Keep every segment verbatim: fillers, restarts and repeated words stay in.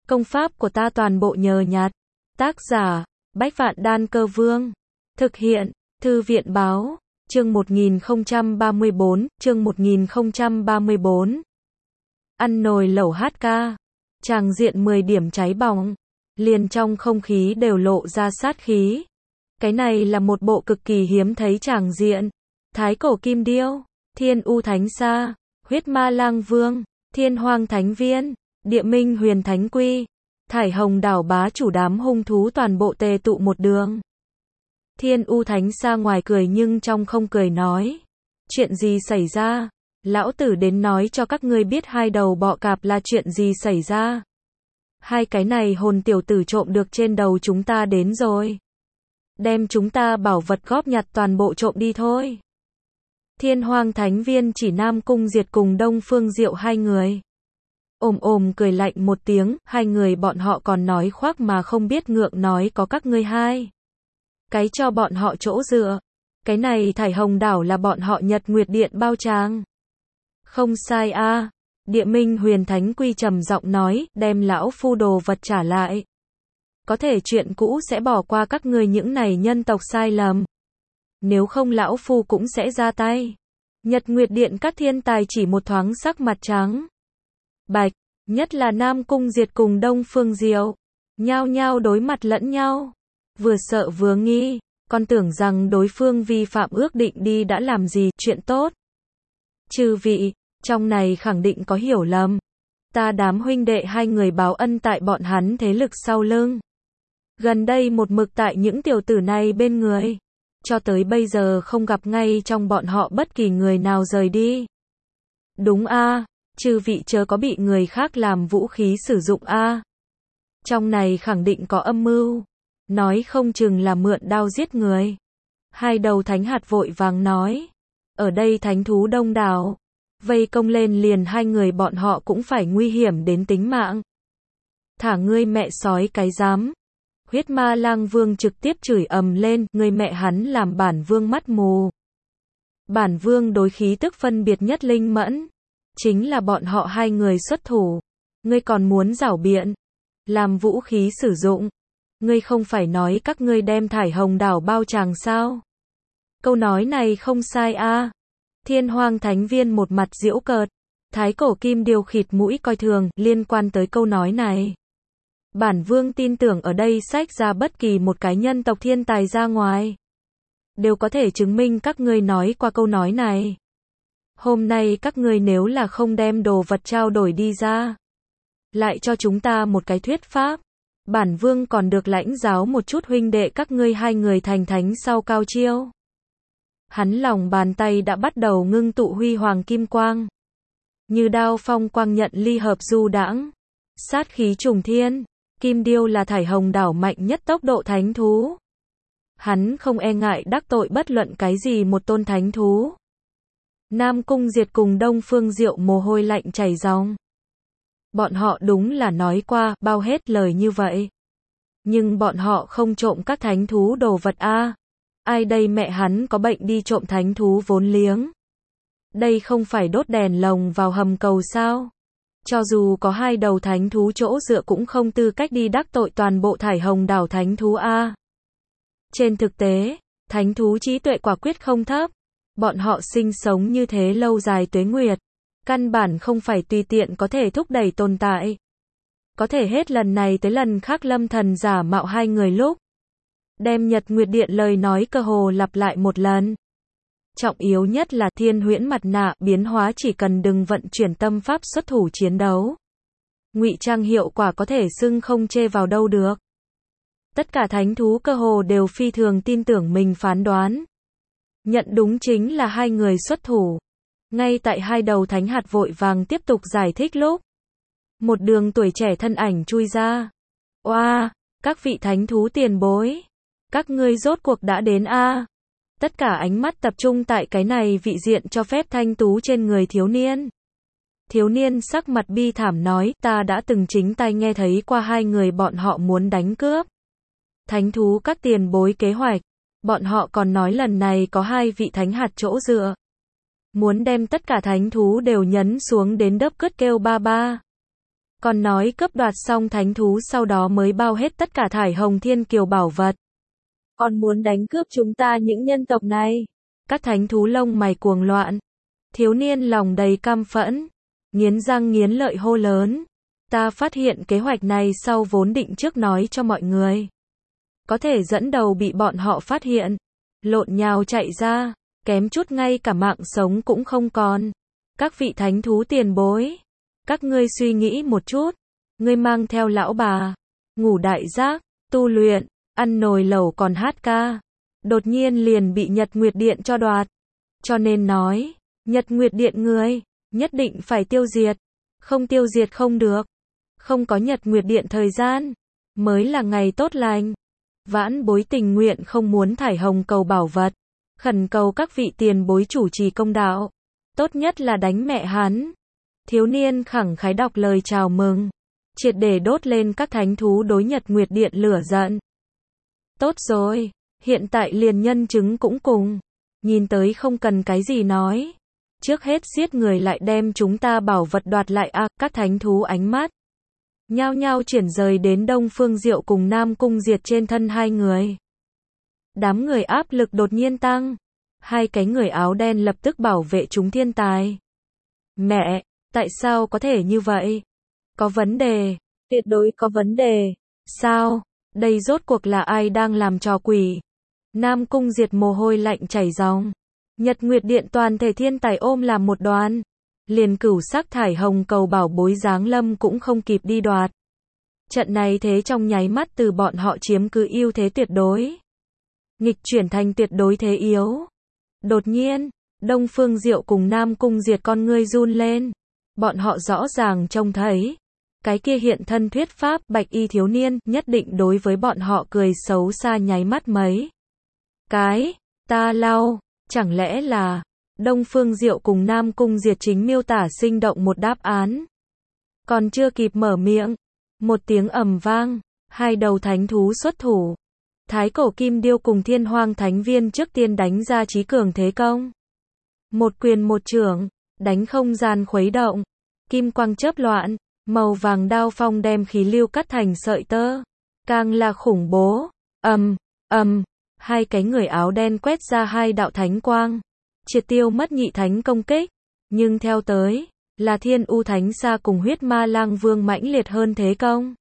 Công pháp của ta toàn bộ nhờ nhặt. Tác giả, Bách Vạn Đan Cơ Vương. Thực hiện, Thư viện báo, chương một nghìn không trăm ba mươi bốn, chương một nghìn không trăm ba mươi bốn. Ăn nồi lẩu hát ca. Tràng diện mười điểm cháy bỏng. Liền trong không khí đều lộ ra sát khí. Cái này là một bộ cực kỳ hiếm thấy tràng diện. Thái cổ kim điêu, Thiên U Thánh Sa, Huyết Ma Lang Vương, Thiên Hoang Thánh Viên, Địa Minh Huyền Thánh Quy, Thải Hồng Đảo bá chủ đám hung thú toàn bộ tề tụ một đường. Thiên U Thánh Sa ngoài cười nhưng trong không cười nói. Chuyện gì xảy ra? Lão tử đến nói cho các ngươi biết hai đầu bọ cạp là chuyện gì xảy ra. Hai cái này hồn tiểu tử trộm được trên đầu chúng ta đến rồi. Đem chúng ta bảo vật góp nhặt toàn bộ trộm đi thôi. Thiên Hoang Thánh Viên chỉ Nam Cung Diệt cùng Đông Phương Diệu hai người. Ồm ồm cười lạnh một tiếng, hai người bọn họ còn nói khoác mà không biết ngượng nói có các ngươi hai. Cái cho bọn họ chỗ dựa. Cái này Thải Hồng Đảo là bọn họ Nhật Nguyệt Điện bao tràng. Không sai a. À. Địa Minh Huyền Thánh Quy trầm giọng nói, đem lão phu đồ vật trả lại. Có thể chuyện cũ sẽ bỏ qua các ngươi những này nhân tộc sai lầm. Nếu không lão phu cũng sẽ ra tay. Nhật Nguyệt Điện các thiên tài chỉ một thoáng sắc mặt trắng bạch, nhất là Nam Cung Diệt cùng Đông Phương Diệu, nhao nhao đối mặt lẫn nhau, vừa sợ vừa nghi, còn tưởng rằng đối phương vi phạm ước định đi đã làm gì chuyện tốt. Chư vị, trong này khẳng định có hiểu lầm. Ta đám huynh đệ hai người báo ân tại bọn hắn thế lực sau lưng. Gần đây một mực tại những tiểu tử này bên người. Cho tới bây giờ không gặp ngay trong bọn họ bất kỳ người nào rời đi. Đúng a, à, chư vị chớ có bị người khác làm vũ khí sử dụng a. À. Trong này khẳng định có âm mưu. Nói không chừng là mượn đao giết người. Hai đầu thánh hạt vội vàng nói. Ở đây thánh thú đông đảo. Vây công lên liền hai người bọn họ cũng phải nguy hiểm đến tính mạng. Thả ngươi mẹ sói cái dám. Huyết Ma Lang Vương trực tiếp chửi ầm lên, người mẹ hắn làm bản vương mắt mù. Bản vương đối khí tức phân biệt nhất linh mẫn. Chính là bọn họ hai người xuất thủ. Ngươi còn muốn giảo biện. Làm vũ khí sử dụng. Ngươi không phải nói các ngươi đem Thải Hồng Đảo bao tràng sao? Câu nói này không sai a. À. Thiên Hoang Thánh Viên một mặt giễu cợt. Thái cổ kim điêu khịt mũi coi thường liên quan tới câu nói này. Bản vương tin tưởng ở đây sách ra bất kỳ một cái nhân tộc thiên tài ra ngoài. Đều có thể chứng minh các ngươi nói qua câu nói này. Hôm nay các ngươi nếu là không đem đồ vật trao đổi đi ra. Lại cho chúng ta một cái thuyết pháp. Bản vương còn được lãnh giáo một chút huynh đệ các ngươi hai người thành thánh sau cao chiêu. Hắn lòng bàn tay đã bắt đầu ngưng tụ huy hoàng kim quang. Như đao phong quang nhận ly hợp du đãng. Sát khí trùng thiên. Kim điêu là Thải Hồng Đảo mạnh nhất tốc độ thánh thú. Hắn không e ngại đắc tội bất luận cái gì một tôn thánh thú. Nam Cung Diệt cùng Đông Phương Diệu mồ hôi lạnh chảy ròng. Bọn họ đúng là nói qua, bao hết lời như vậy. Nhưng bọn họ không trộm các thánh thú đồ vật a. À. Ai đây mẹ hắn có bệnh đi trộm thánh thú vốn liếng. Đây không phải đốt đèn lồng vào hầm cầu sao. Cho dù có hai đầu thánh thú chỗ dựa cũng không tư cách đi đắc tội toàn bộ Thải Hồng Đảo thánh thú a. À. Trên thực tế, thánh thú trí tuệ quả quyết không thấp. Bọn họ sinh sống như thế lâu dài tuế nguyệt. Căn bản không phải tùy tiện có thể thúc đẩy tồn tại. Có thể hết lần này tới lần khác Lâm Thần giả mạo hai người lúc. Đem Nhật Nguyệt Điện lời nói cơ hồ lặp lại một lần. Trọng yếu nhất là thiên huyễn mặt nạ biến hóa chỉ cần đừng vận chuyển tâm pháp xuất thủ chiến đấu. Ngụy trang hiệu quả có thể xưng không chê vào đâu được. Tất cả thánh thú cơ hồ đều phi thường tin tưởng mình phán đoán. Nhận đúng chính là hai người xuất thủ. Ngay tại hai đầu thánh hạt vội vàng tiếp tục giải thích lúc. Một đường tuổi trẻ thân ảnh chui ra. Oa, wow, các vị thánh thú tiền bối. Các ngươi rốt cuộc đã đến a. À. Tất cả ánh mắt tập trung tại cái này vị diện cho phép thanh tú trên người thiếu niên. Thiếu niên sắc mặt bi thảm nói, ta đã từng chính tay nghe thấy qua hai người bọn họ muốn đánh cướp. Thánh thú các tiền bối kế hoạch. Bọn họ còn nói lần này có hai vị thánh hạt chỗ dựa. Muốn đem tất cả thánh thú đều nhấn xuống đến đớp cứt kêu ba ba. Còn nói cướp đoạt xong thánh thú sau đó mới bao hết tất cả thải hồng thiên kiều bảo vật. Còn muốn đánh cướp chúng ta những nhân tộc này. Các thánh thú lông mày cuồng loạn. Thiếu niên lòng đầy căm phẫn. Nghiến răng nghiến lợi hô lớn. Ta phát hiện kế hoạch này sau vốn định trước nói cho mọi người. Có thể dẫn đầu bị bọn họ phát hiện. Lộn nhào chạy ra. Kém chút ngay cả mạng sống cũng không còn. Các vị thánh thú tiền bối. Các ngươi suy nghĩ một chút. Ngươi mang theo lão bà. Ngủ đại giác. Tu luyện. Ăn nồi lẩu còn hát ca. Đột nhiên liền bị Nhật Nguyệt Điện cho đoạt. Cho nên nói. Nhật Nguyệt Điện ngươi. Nhất định phải tiêu diệt. Không tiêu diệt không được. Không có Nhật Nguyệt Điện thời gian. Mới là ngày tốt lành. Vãn bối tình nguyện không muốn thải hồng cầu bảo vật. Khẩn cầu các vị tiền bối chủ trì công đạo. Tốt nhất là đánh mẹ hắn. Thiếu niên khẳng khái đọc lời chào mừng. Triệt để đốt lên các thánh thú đối Nhật Nguyệt Điện lửa giận. Tốt rồi. Hiện tại liền nhân chứng cũng cùng. Nhìn tới không cần cái gì nói. Trước hết giết người lại đem chúng ta bảo vật đoạt lại à, các thánh thú ánh mắt. Nhao nhao chuyển rời đến Đông Phương Diệu cùng Nam Cung Diệt trên thân hai người. Đám người áp lực đột nhiên tăng. Hai cái người áo đen lập tức bảo vệ chúng thiên tài. Mẹ, tại sao có thể như vậy? Có vấn đề. Tuyệt đối có vấn đề. Sao? Đây rốt cuộc là ai đang làm trò quỷ? Nam Cung Diệt mồ hôi lạnh chảy ròng. Nhật Nguyệt Điện toàn thể thiên tài ôm làm một đoàn. Liền cửu sắc thải hồng cầu bảo bối giáng lâm cũng không kịp đi đoạt. Trận này thế trong nháy mắt từ bọn họ chiếm cứ ưu thế tuyệt đối. Nghịch chuyển thành tuyệt đối thế yếu. Đột nhiên, Đông Phương Diệu cùng Nam Cung Diệt con ngươi run lên. Bọn họ rõ ràng trông thấy. Cái kia hiện thân thuyết pháp bạch y thiếu niên nhất định đối với bọn họ cười xấu xa nháy mắt mấy. Cái, ta lau, chẳng lẽ là Đông Phương Diệu cùng Nam Cung Diệt chính miêu tả sinh động một đáp án. Còn chưa kịp mở miệng, một tiếng ầm vang, hai đầu thánh thú xuất thủ. Thái cổ kim điêu cùng thiên hoang thánh viên trước tiên đánh ra chí cường thế công. Một quyền một chưởng, đánh không gian khuấy động, kim quang chớp loạn, màu vàng đao phong đem khí lưu cắt thành sợi tơ. Càng là khủng bố, ầm, ầm, hai cái người áo đen quét ra hai đạo thánh quang. Triệt tiêu mất nhị thánh công kích, nhưng theo tới, là thiên u thánh xa cùng huyết ma lang vương mãnh liệt hơn thế công.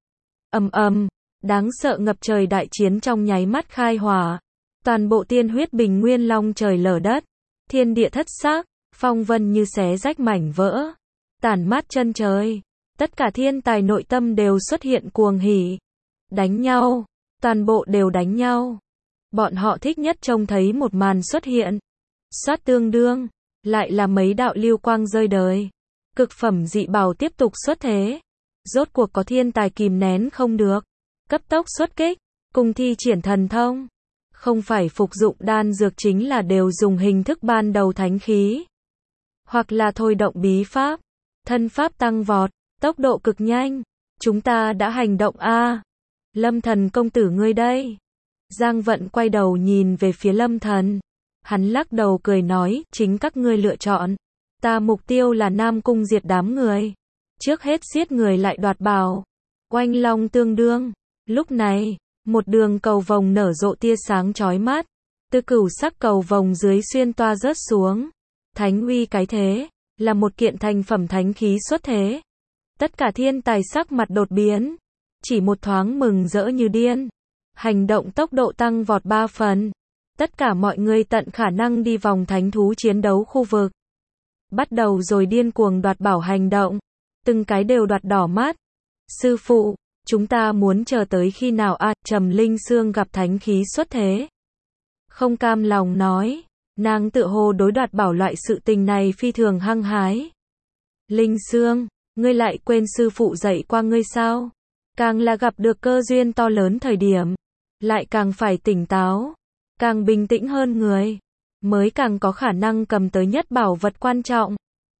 Ầm ầm, đáng sợ ngập trời đại chiến trong nháy mắt khai hỏa. Toàn bộ tiên huyết bình nguyên long trời lở đất, thiên địa thất xác, phong vân như xé rách mảnh vỡ, tản mát chân trời. Tất cả thiên tài nội tâm đều xuất hiện cuồng hỉ. Đánh nhau, toàn bộ đều đánh nhau. Bọn họ thích nhất trông thấy một màn xuất hiện. Sát tương đương, lại là mấy đạo lưu quang rơi đời. Cực phẩm dị bảo tiếp tục xuất thế. Rốt cuộc có thiên tài kìm nén không được. Cấp tốc xuất kích, cùng thi triển thần thông. Không phải phục dụng đan dược chính là đều dùng hình thức ban đầu thánh khí. Hoặc là thôi động bí pháp. Thân pháp tăng vọt, tốc độ cực nhanh. Chúng ta đã hành động a. Lâm Thần công tử ngươi đây. Giang Vận quay đầu nhìn về phía Lâm Thần. Hắn lắc đầu cười nói, chính các ngươi lựa chọn. Ta mục tiêu là Nam Cung Diệt đám người. Trước hết giết người lại đoạt bảo. Oanh long tương đương. Lúc này, một đường cầu vồng nở rộ tia sáng chói mắt. Từ cửu sắc cầu vồng dưới xuyên toa rớt xuống. Thánh uy cái thế, là một kiện thành phẩm thánh khí xuất thế. Tất cả thiên tài sắc mặt đột biến. Chỉ một thoáng mừng rỡ như điên. Hành động tốc độ tăng vọt ba phần. Tất cả mọi người tận khả năng đi vòng thánh thú chiến đấu khu vực. Bắt đầu rồi điên cuồng đoạt bảo hành động. Từng cái đều đoạt đỏ mắt. Sư phụ, chúng ta muốn chờ tới khi nào à, Trầm Linh Sương gặp thánh khí xuất thế. Không cam lòng nói. Nàng tự hồ đối đoạt bảo loại sự tình này phi thường hăng hái. Linh Sương, ngươi lại quên sư phụ dạy qua ngươi sao? Càng là gặp được cơ duyên to lớn thời điểm, lại càng phải tỉnh táo, càng bình tĩnh hơn người, mới càng có khả năng cầm tới nhất bảo vật quan trọng.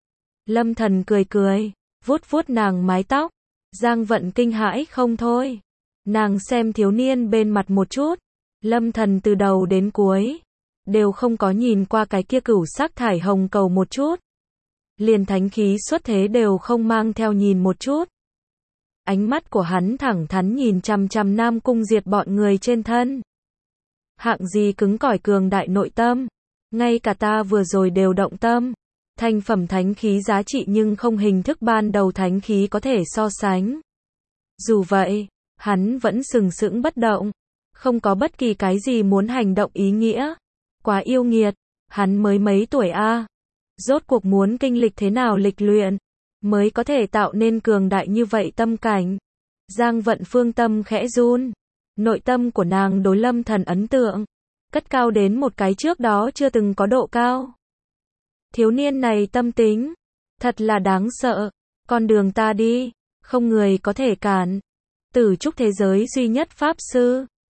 Lâm Thần cười cười, vuốt vuốt nàng mái tóc. Giang Vận kinh hãi không thôi. Nàng xem thiếu niên bên mặt một chút. Lâm Thần từ đầu đến cuối đều không có nhìn qua cái kia cửu sắc thải hồng cầu một chút. Liền thánh khí xuất thế đều không mang theo nhìn một chút. Ánh mắt của hắn thẳng thắn nhìn chằm chằm Nam Cung Diệt bọn người trên thân. Hạng gì cứng cỏi cường đại nội tâm. Ngay cả ta vừa rồi đều động tâm. Thành phẩm thánh khí giá trị nhưng không hình thức ban đầu thánh khí có thể so sánh. Dù vậy, hắn vẫn sừng sững bất động. Không có bất kỳ cái gì muốn hành động ý nghĩa. Quá yêu nghiệt. Hắn mới mấy tuổi a, rốt cuộc muốn kinh lịch thế nào lịch luyện, mới có thể tạo nên cường đại như vậy tâm cảnh. Giang Vận Phương tâm khẽ run. Nội tâm của nàng đối Lâm Thần ấn tượng, cất cao đến một cái trước đó chưa từng có độ cao. Thiếu niên này tâm tính, thật là đáng sợ. Con đường ta đi, không người có thể cản. Tử trúc thế giới duy nhất pháp sư.